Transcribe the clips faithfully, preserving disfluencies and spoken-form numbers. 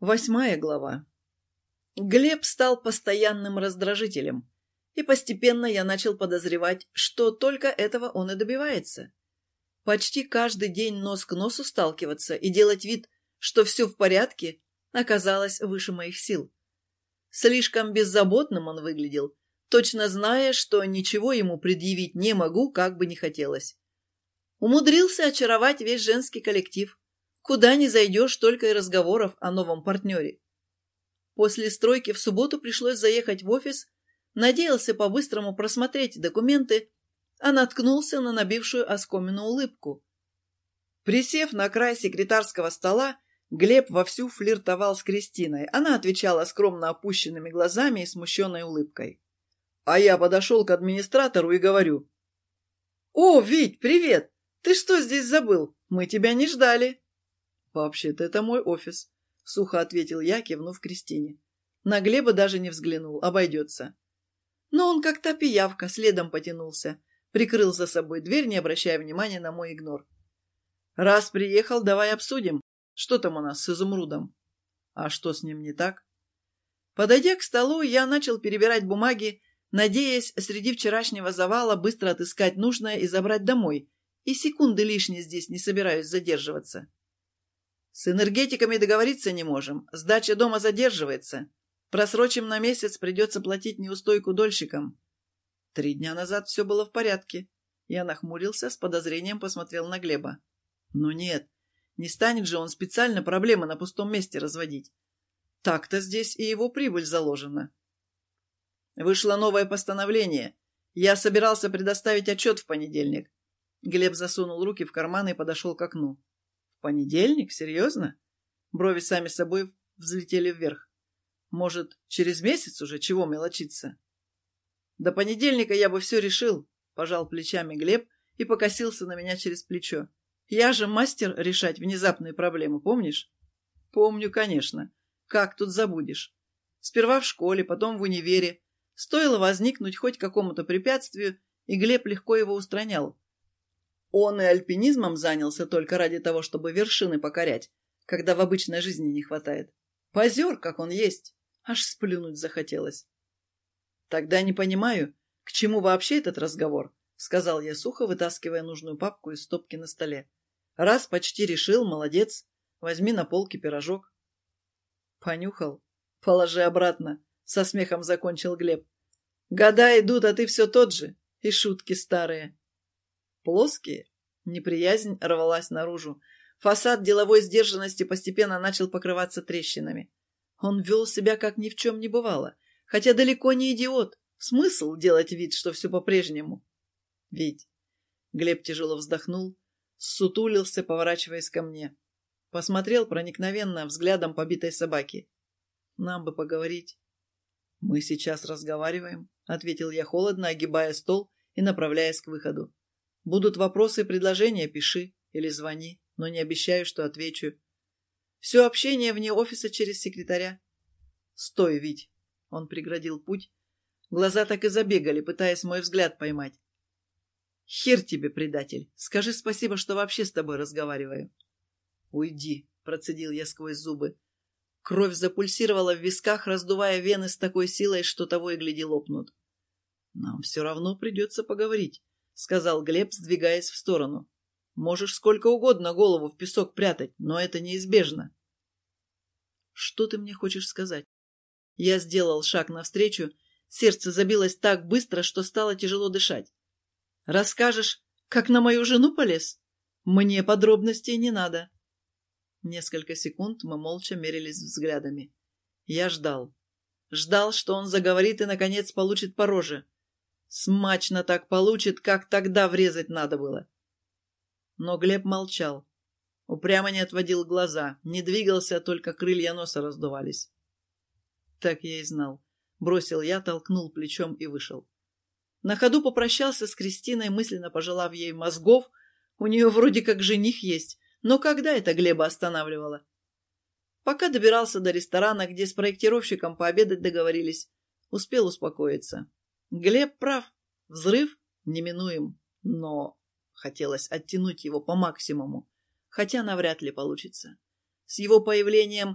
Восьмая глава. Глеб стал постоянным раздражителем, и постепенно я начал подозревать, что только этого он и добивается. Почти каждый день нос к носу сталкиваться и делать вид, что все в порядке, оказалось выше моих сил. Слишком беззаботным он выглядел, точно зная, что ничего ему предъявить не могу, как бы ни хотелось. Умудрился очаровать весь женский коллектив. Куда ни зайдешь, только и разговоров о новом партнере. После стройки в субботу пришлось заехать в офис, надеялся по-быстрому просмотреть документы, а наткнулся на набившую оскомину улыбку. Присев на край секретарского стола, Глеб вовсю флиртовал с Кристиной. Она отвечала скромно опущенными глазами и смущенной улыбкой. А я подошел к администратору и говорю: «О, Вить, привет! Ты что здесь забыл? Мы тебя не ждали!» «Вообще-то это мой офис», — сухо ответил я, кивнув Кристине. На Глеба даже не взглянул, обойдется. Но он как-то пиявка, следом потянулся, прикрыл за собой дверь, не обращая внимания на мой игнор. «Раз приехал, давай обсудим, что там у нас с изумрудом». «А что с ним не так?» Подойдя к столу, я начал перебирать бумаги, надеясь среди вчерашнего завала быстро отыскать нужное и забрать домой, и секунды лишние здесь не собираюсь задерживаться. С энергетиками договориться не можем, сдача дома задерживается. Просрочим на месяц, придется платить неустойку дольщикам. Три дня назад все было в порядке. Я нахмурился, с подозрением посмотрел на Глеба. Ну нет, не станет же он специально проблемы на пустом месте разводить. Так-то здесь и его прибыль заложена. Вышло новое постановление. Я собирался предоставить отчет в понедельник. Глеб засунул руки в карманы и подошел к окну. «Понедельник? Серьезно?» Брови сами собой взлетели вверх. «Может, через месяц уже? Чего мелочиться?» «До понедельника я бы все решил», — пожал плечами Глеб и покосился на меня через плечо. «Я же мастер решать внезапные проблемы, помнишь?» «Помню, конечно. Как тут забудешь? Сперва в школе, потом в универе. Стоило возникнуть хоть какому-то препятствию, и Глеб легко его устранял. Он и альпинизмом занялся только ради того, чтобы вершины покорять, когда в обычной жизни не хватает. Позер, как он есть. Аж сплюнуть захотелось. «Тогда не понимаю, к чему вообще этот разговор», — сказал я сухо, вытаскивая нужную папку из стопки на столе. «Раз почти решил, молодец. Возьми на полке пирожок». «Понюхал? Положи обратно», — со смехом закончил Глеб. «Года идут, а ты все тот же. И шутки старые». Плоские? Неприязнь рвалась наружу. Фасад деловой сдержанности постепенно начал покрываться трещинами. Он вел себя, как ни в чем не бывало, хотя далеко не идиот. Смысл делать вид, что все по-прежнему? Ведь... Глеб тяжело вздохнул, ссутулился, поворачиваясь ко мне. Посмотрел проникновенно взглядом побитой собаки. «Нам бы поговорить». «Мы сейчас разговариваем», — ответил я холодно, огибая стол и направляясь к выходу. «Будут вопросы и предложения, пиши или звони, но не обещаю, что отвечу. Все общение вне офиса через секретаря». «Стой, Вить!» — он преградил путь. Глаза так и забегали, пытаясь мой взгляд поймать. «Хер тебе, предатель! Скажи спасибо, что вообще с тобой разговариваю». «Уйди!» — процедил я сквозь зубы. Кровь запульсировала в висках, раздувая вены с такой силой, что того и гляди лопнут. «Нам все равно придется поговорить», — сказал Глеб, сдвигаясь в сторону. «Можешь сколько угодно голову в песок прятать, но это неизбежно». «Что ты мне хочешь сказать?» Я сделал шаг навстречу, сердце забилось так быстро, что стало тяжело дышать. «Расскажешь, как на мою жену полез? Мне подробностей не надо». Несколько секунд мы молча мерились взглядами. Я ждал. Ждал, что он заговорит и, наконец, получит по роже. Смачно так получит, как тогда врезать надо было. Но Глеб молчал. Упрямо не отводил глаза, не двигался, только крылья носа раздувались. Так я и знал. Бросил я, толкнул плечом и вышел. На ходу попрощался с Кристиной, мысленно пожелав ей мозгов. У нее вроде как жених есть, но когда это Глеба останавливало? Пока добирался до ресторана, где с проектировщиком пообедать договорились, успел успокоиться. Глеб прав. Взрыв неминуем, но хотелось оттянуть его по максимуму, хотя навряд ли получится. С его появлением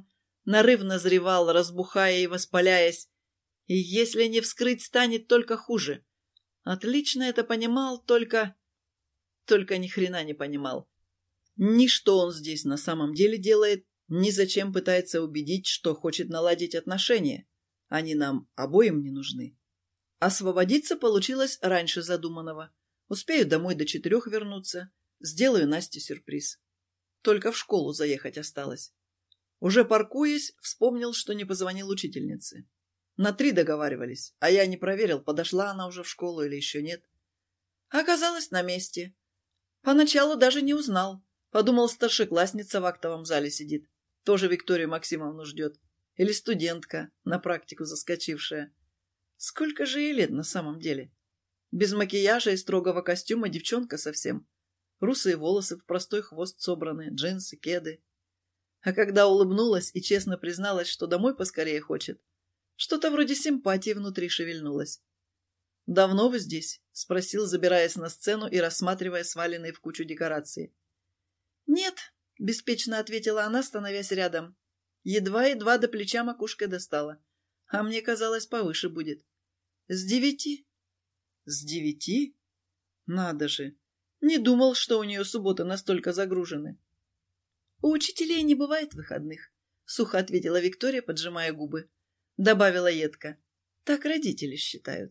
Нарыв назревал, разбухая и воспаляясь. И если не вскрыть, станет только хуже. Отлично это понимал, только... Только ни хрена не понимал. Ни что он здесь на самом деле делает, ни зачем пытается убедить, что хочет наладить отношения. Они нам обоим не нужны. Освободиться получилось раньше задуманного. Успею домой до четырех вернуться. Сделаю Насте сюрприз. Только в школу заехать осталось. Уже паркуясь, вспомнил, что не позвонил учительнице. На три договаривались, а я не проверил, подошла она уже в школу или еще нет. Оказалось, на месте. Поначалу даже не узнал. Подумал, старшеклассница в актовом зале сидит. Тоже Викторию Максимовну ждет. Или студентка, на практику заскочившая. Сколько же ей лет на самом деле? Без макияжа и строгого костюма девчонка совсем. Русые волосы в простой хвост собраны, джинсы, кеды. А когда улыбнулась и честно призналась, что домой поскорее хочет, что-то вроде симпатии внутри шевельнулось. «Давно вы здесь?» — спросил, забираясь на сцену и рассматривая сваленные в кучу декорации. «Нет», — беспечно ответила она, становясь рядом. Едва-едва до плеча макушкой достала. А мне казалось, повыше будет. «С девяти?» «С девяти? Надо же! Не думал, что у нее субботы настолько загружены». «У учителей не бывает выходных», — сухо ответила Виктория, поджимая губы. Добавила едко. «Так родители считают».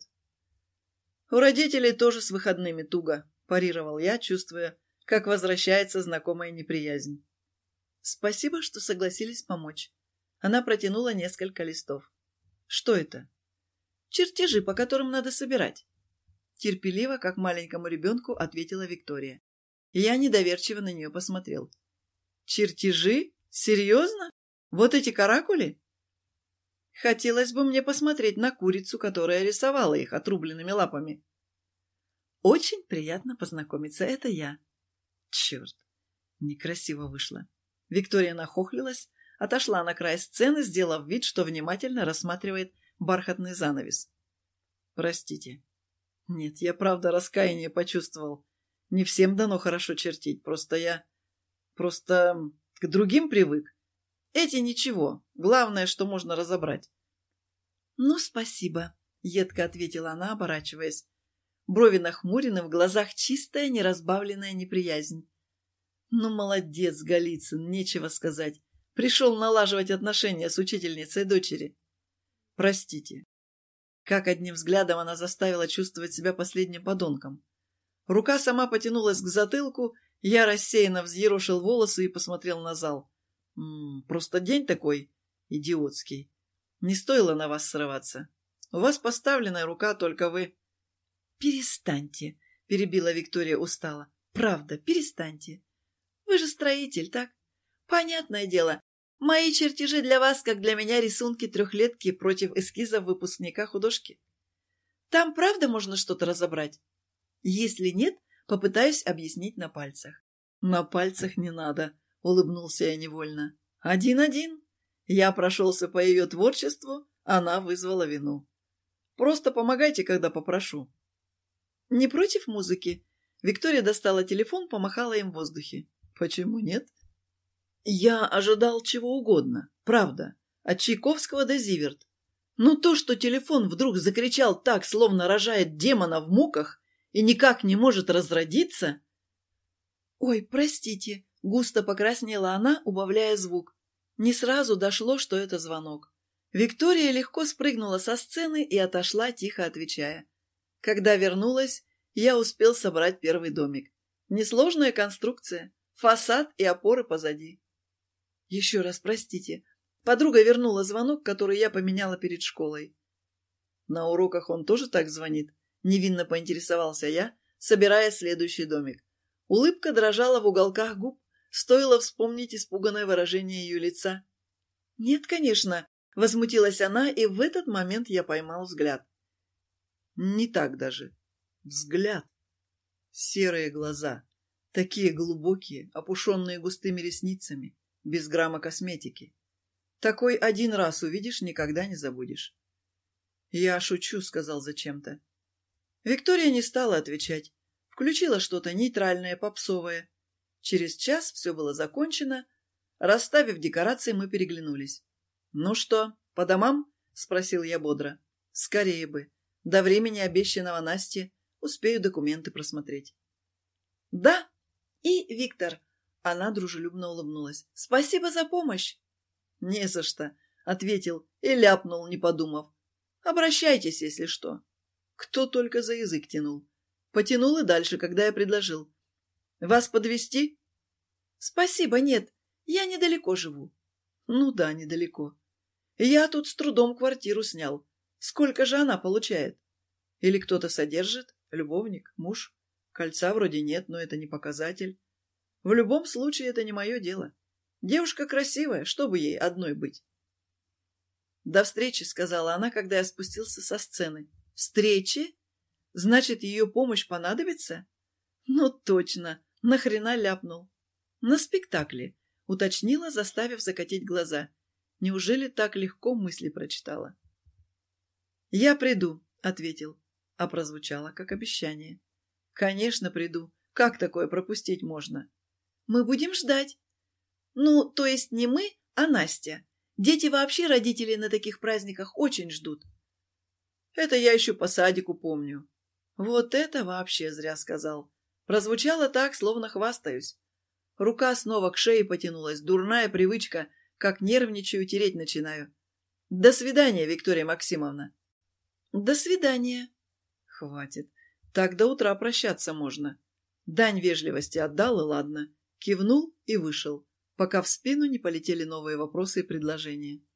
«У родителей тоже с выходными туго», — парировал я, чувствуя, как возвращается знакомая неприязнь. «Спасибо, что согласились помочь». Она протянула несколько листов. «Что это?» «Чертежи, по которым надо собирать». Терпеливо, как маленькому ребенку, ответила Виктория. Я недоверчиво на нее посмотрел. «Чертежи? Серьезно? Вот эти каракули?» Хотелось бы мне посмотреть на курицу, которая рисовала их отрубленными лапами. «Очень приятно познакомиться, это я». Черт, некрасиво вышло. Виктория нахохлилась, отошла на край сцены, сделав вид, что внимательно рассматривает бархатный занавес. «Простите. Нет, я правда раскаяние почувствовал. Не всем дано хорошо чертить, просто я... Просто к другим привык. Эти ничего, главное, что можно разобрать». «Ну, спасибо», — едко ответила она, оборачиваясь. Брови нахмурены, в глазах чистая, неразбавленная неприязнь. «Ну, молодец, Голицын, нечего сказать. Пришел налаживать отношения с учительницей дочери». «Простите». Как одним взглядом она заставила чувствовать себя последним подонком. Рука сама потянулась к затылку, я рассеянно взъерошил волосы и посмотрел на зал. М-м, просто день такой идиотский. Не стоило на вас срываться. У вас поставленная рука, только вы... «Перестаньте», — перебила Виктория устало. «Правда, перестаньте. Вы же строитель, так? Понятное дело, мои чертежи для вас, как для меня рисунки трехлетки против эскизов выпускника художки. Там правда можно что-то разобрать? Если нет, попытаюсь объяснить на пальцах». «На пальцах не надо», — улыбнулся я невольно. «Один-один. Я прошелся по ее творчеству, она вызвала вину. Просто помогайте, когда попрошу». «Не против музыки?» Виктория достала телефон, помахала им в воздухе. «Почему нет?» Я ожидал чего угодно, правда, от Чайковского до Зиверт. Но то, что телефон вдруг закричал так, словно рожает демона в муках и никак не может разродиться... «Ой, простите», — густо покраснела она, убавляя звук. Не сразу дошло, что это звонок. Виктория легко спрыгнула со сцены и отошла, тихо отвечая. Когда вернулась, я успел собрать первый домик. Несложная конструкция, фасад и опоры позади. Еще раз простите. Подруга вернула звонок, который я поменяла перед школой. На уроках он тоже так звонит? Невинно поинтересовался я, собирая следующий домик. Улыбка дрожала в уголках губ, стоило вспомнить испуганное выражение ее лица. «Нет, конечно», — возмутилась она, и в этот момент я поймал взгляд. Не так даже. Взгляд. Серые глаза. Такие глубокие, опушенные густыми ресницами, без грамма косметики. Такой один раз увидишь, никогда не забудешь. «Я шучу», — сказал зачем-то. Виктория не стала отвечать. Включила что-то нейтральное, попсовое. Через час все было закончено. Расставив декорации, мы переглянулись. «Ну что, по домам?» — спросил я бодро. «Скорее бы. До времени обещанного Насте успею документы просмотреть». «Да, и Виктор», — она дружелюбно улыбнулась. «Спасибо за помощь». «Не за что», — ответил и ляпнул, не подумав. «Обращайтесь, если что». Кто только за язык тянул. Потянул и дальше, когда я предложил. «Вас подвезти?» «Спасибо, нет, я недалеко живу». «Ну да, недалеко. Я тут с трудом квартиру снял. Сколько же она получает? Или кто-то содержит? Любовник? Муж? Кольца вроде нет, но это не показатель. В любом случае, это не мое дело. Девушка красивая, чтобы ей одной быть». «До встречи», — сказала она, когда я спустился со сцены. «Встречи? Значит, ее помощь понадобится?» «Ну точно. Нахрена ляпнул?» «На спектакле», — уточнила, заставив закатить глаза. Неужели так легко мысли прочитала? «Я приду», — ответил, а прозвучало как обещание. «Конечно, приду. Как такое пропустить можно?» «Мы будем ждать». «Ну, то есть не мы, а Настя. Дети вообще родителей на таких праздниках очень ждут». «Это я еще по садику помню». «Вот это вообще зря сказал. Прозвучало так, словно хвастаюсь». Рука снова к шее потянулась. Дурная привычка, как нервничаю, тереть начинаю. «До свидания, Виктория Максимовна». «До свидания». Хватит. Так до утра прощаться можно. Дань вежливости отдал, и ладно. Кивнул и вышел, пока в спину не полетели новые вопросы и предложения.